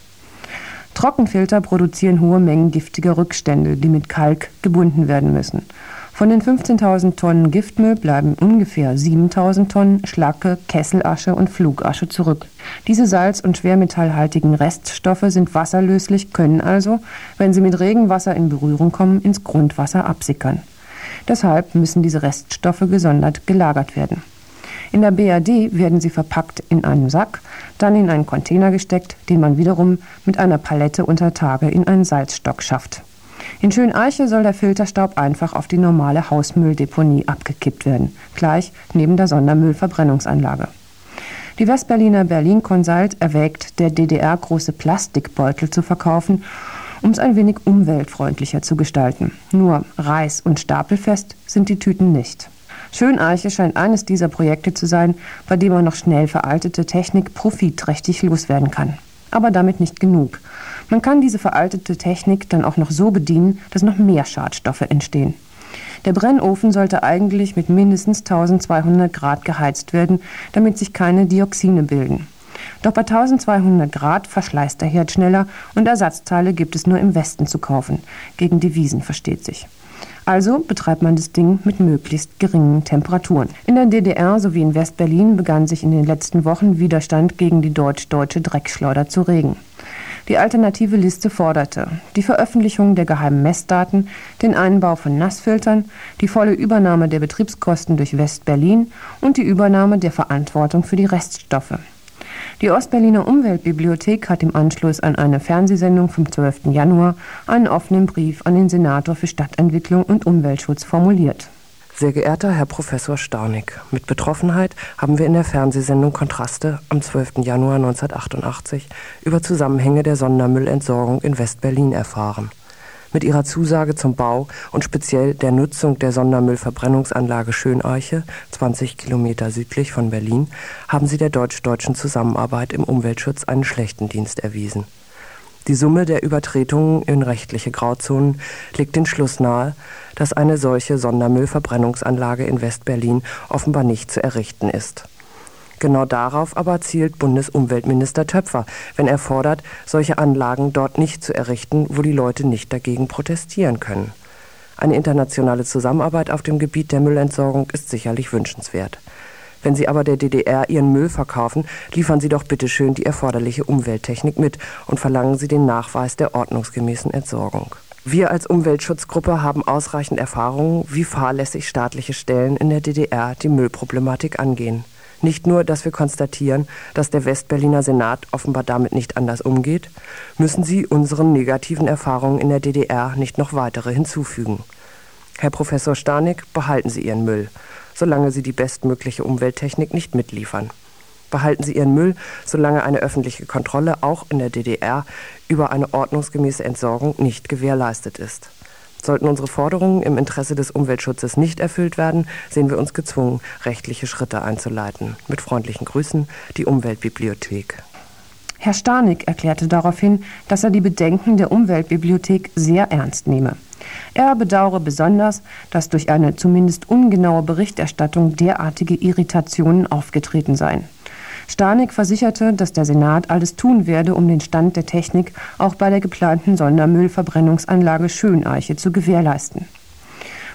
Trockenfilter produzieren hohe Mengen giftiger Rückstände, die mit Kalk gebunden werden müssen. Von den 15.000 Tonnen Giftmüll bleiben ungefähr 7.000 Tonnen Schlacke, Kesselasche und Flugasche zurück. Diese salz- und schwermetallhaltigen Reststoffe sind wasserlöslich, können also, wenn sie mit Regenwasser in Berührung kommen, ins Grundwasser absickern. Deshalb müssen diese Reststoffe gesondert gelagert werden. In der BRD werden sie verpackt in einen Sack, dann in einen Container gesteckt, den man wiederum mit einer Palette unter Tage in einen Salzstock schafft. In Schöneiche soll der Filterstaub einfach auf die normale Hausmülldeponie abgekippt werden, gleich neben der Sondermüllverbrennungsanlage. Die Westberliner Berlin Consult erwägt, der DDR große Plastikbeutel zu verkaufen, um es ein wenig umweltfreundlicher zu gestalten. Nur reiß- und stapelfest sind die Tüten nicht. Schöneiche scheint eines dieser Projekte zu sein, bei dem man noch schnell veraltete Technik profitträchtig loswerden kann. Aber damit nicht genug. Man kann diese veraltete Technik dann auch noch so bedienen, dass noch mehr Schadstoffe entstehen. Der Brennofen sollte eigentlich mit mindestens 1200 Grad geheizt werden, damit sich keine Dioxine bilden. Doch bei 1200 Grad verschleißt der Herd schneller und Ersatzteile gibt es nur im Westen zu kaufen. Gegen Devisen, versteht sich. Also betreibt man das Ding mit möglichst geringen Temperaturen. In der DDR sowie in West-Berlin begann sich in den letzten Wochen Widerstand gegen die deutsch-deutsche Dreckschleuder zu regen. Die alternative Liste forderte die Veröffentlichung der geheimen Messdaten, den Einbau von Nassfiltern, die volle Übernahme der Betriebskosten durch West-Berlin und die Übernahme der Verantwortung für die Reststoffe. Die Ostberliner Umweltbibliothek hat im Anschluss an eine Fernsehsendung vom 12. Januar einen offenen Brief an den Senator für Stadtentwicklung und Umweltschutz formuliert. Sehr geehrter Herr Professor Starnick, mit Betroffenheit haben wir in der Fernsehsendung Kontraste am 12. Januar 1988 über Zusammenhänge der Sondermüllentsorgung in West-Berlin erfahren. Mit ihrer Zusage zum Bau und speziell der Nutzung der Sondermüllverbrennungsanlage Schöneiche, 20 Kilometer südlich von Berlin, haben sie der deutsch-deutschen Zusammenarbeit im Umweltschutz einen schlechten Dienst erwiesen. Die Summe der Übertretungen in rechtliche Grauzonen legt den Schluss nahe, dass eine solche Sondermüllverbrennungsanlage in West-Berlin offenbar nicht zu errichten ist. Genau darauf aber zielt Bundesumweltminister Töpfer, wenn er fordert, solche Anlagen dort nicht zu errichten, wo die Leute nicht dagegen protestieren können. Eine internationale Zusammenarbeit auf dem Gebiet der Müllentsorgung ist sicherlich wünschenswert. Wenn Sie aber der DDR Ihren Müll verkaufen, liefern Sie doch bitteschön die erforderliche Umwelttechnik mit und verlangen Sie den Nachweis der ordnungsgemäßen Entsorgung. Wir als Umweltschutzgruppe haben ausreichend Erfahrungen, wie fahrlässig staatliche Stellen in der DDR die Müllproblematik angehen. Nicht nur, dass wir konstatieren, dass der Westberliner Senat offenbar damit nicht anders umgeht, müssen Sie unseren negativen Erfahrungen in der DDR nicht noch weitere hinzufügen. Herr Professor Starnick, behalten Sie Ihren Müll, solange Sie die bestmögliche Umwelttechnik nicht mitliefern. Behalten Sie Ihren Müll, solange eine öffentliche Kontrolle auch in der DDR über eine ordnungsgemäße Entsorgung nicht gewährleistet ist. Sollten unsere Forderungen im Interesse des Umweltschutzes nicht erfüllt werden, sehen wir uns gezwungen, rechtliche Schritte einzuleiten. Mit freundlichen Grüßen, die Umweltbibliothek. Herr Starnick erklärte daraufhin, dass er die Bedenken der Umweltbibliothek sehr ernst nehme. Er bedauere besonders, dass durch eine zumindest ungenaue Berichterstattung derartige Irritationen aufgetreten seien. Starnick versicherte, dass der Senat alles tun werde, um den Stand der Technik auch bei der geplanten Sondermüllverbrennungsanlage Schöneiche zu gewährleisten.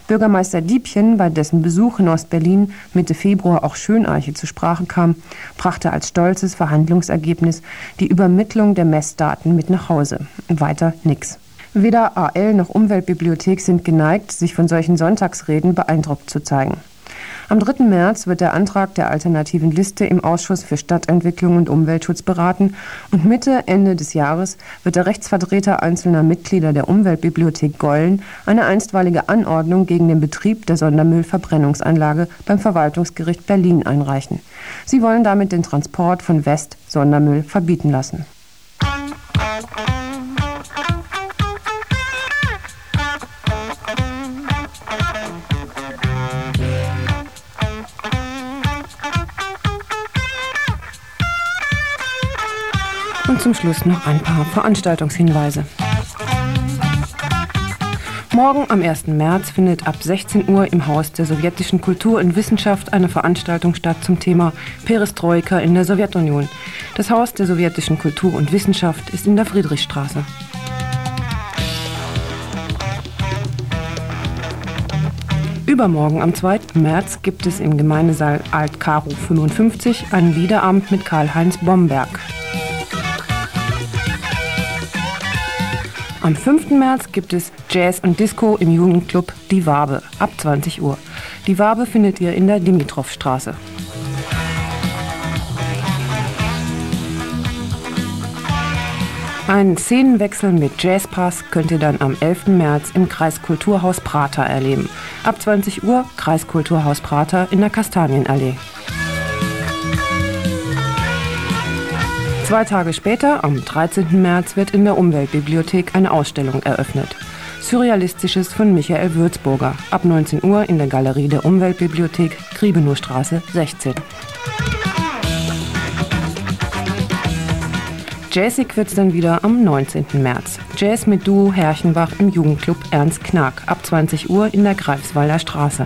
Bürgermeister Diepchen, bei dessen Besuch in Ostberlin Mitte Februar auch Schöneiche zur Sprache kam, brachte als stolzes Verhandlungsergebnis die Übermittlung der Messdaten mit nach Hause. Weiter nix. Weder AL noch Umweltbibliothek sind geneigt, sich von solchen Sonntagsreden beeindruckt zu zeigen. Am 3. März wird der Antrag der alternativen Liste im Ausschuss für Stadtentwicklung und Umweltschutz beraten und Ende des Jahres wird der Rechtsvertreter einzelner Mitglieder der Umweltbibliothek Gollen eine einstweilige Anordnung gegen den Betrieb der Sondermüllverbrennungsanlage beim Verwaltungsgericht Berlin einreichen. Sie wollen damit den Transport von West-Sondermüll verbieten lassen. Und zum Schluss noch ein paar Veranstaltungshinweise. Morgen am 1. März findet ab 16 Uhr im Haus der sowjetischen Kultur und Wissenschaft eine Veranstaltung statt zum Thema Perestroika in der Sowjetunion. Das Haus der sowjetischen Kultur und Wissenschaft ist in der Friedrichstraße. Übermorgen am 2. März gibt es im Gemeindesaal Alt-Karo 55 einen Liederabend mit Karl-Heinz Bomberg. Am 5. März gibt es Jazz und Disco im Jugendclub Die Wabe ab 20 Uhr. Die Wabe findet ihr in der Dimitrovstraße. Einen Szenenwechsel mit Jazzpass könnt ihr dann am 11. März im Kreiskulturhaus Prater erleben. Ab 20 Uhr Kreiskulturhaus Prater in der Kastanienallee. 2 Tage später, am 13. März, wird in der Umweltbibliothek eine Ausstellung eröffnet. Surrealistisches von Michael Würzburger. Ab 19 Uhr in der Galerie der Umweltbibliothek, Griebenowstraße 16. Jazzig wird's dann wieder am 19. März. Jazz mit Duo Herrchenbach im Jugendclub Ernst Knack. Ab 20 Uhr in der Greifswalder Straße.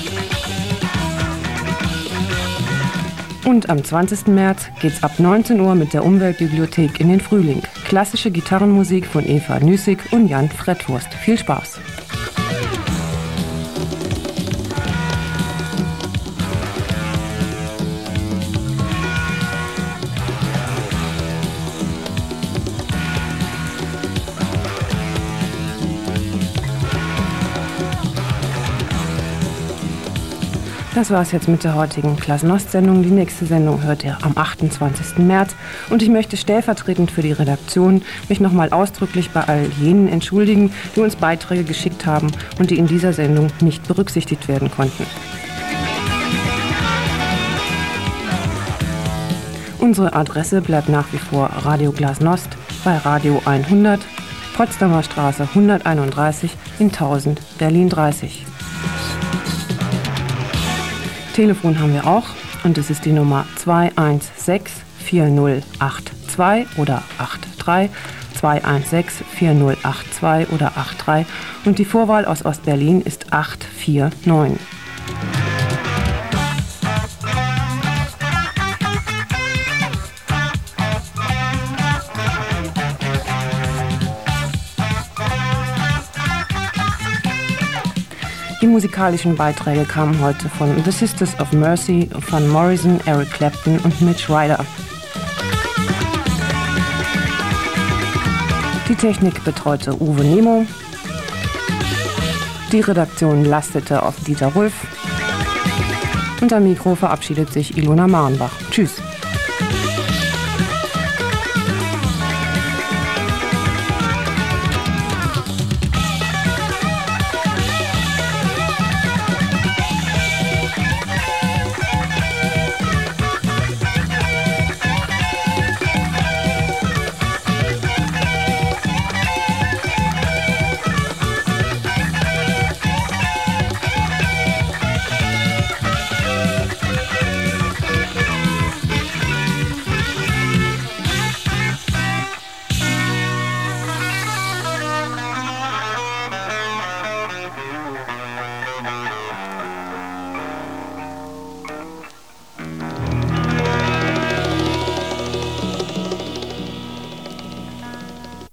Und am 20. März geht's ab 19 Uhr mit der Umweltbibliothek in den Frühling. Klassische Gitarrenmusik von Eva Nüssig und Jan Fredwurst. Viel Spaß! Das war's jetzt mit der heutigen Glasnost-Sendung. Die nächste Sendung hört ihr am 28. März. Und ich möchte stellvertretend für die Redaktion mich nochmal ausdrücklich bei all jenen entschuldigen, die uns Beiträge geschickt haben und die in dieser Sendung nicht berücksichtigt werden konnten. Unsere Adresse bleibt nach wie vor Radio Glasnost bei Radio 100, Potsdamer Straße 131 in 1000, Berlin 30. Telefon haben wir auch und es ist die Nummer 216-4082 oder 83, 216-4082 oder 83 und die Vorwahl aus Ostberlin ist 849. Die musikalischen Beiträge kamen heute von The Sisters of Mercy, Van Morrison, Eric Clapton und Mitch Ryder. Die Technik betreute Uwe Nemo. Die Redaktion lastete auf Dieter Rulf. Und am Mikro verabschiedet sich Ilona Marenbach. Tschüss.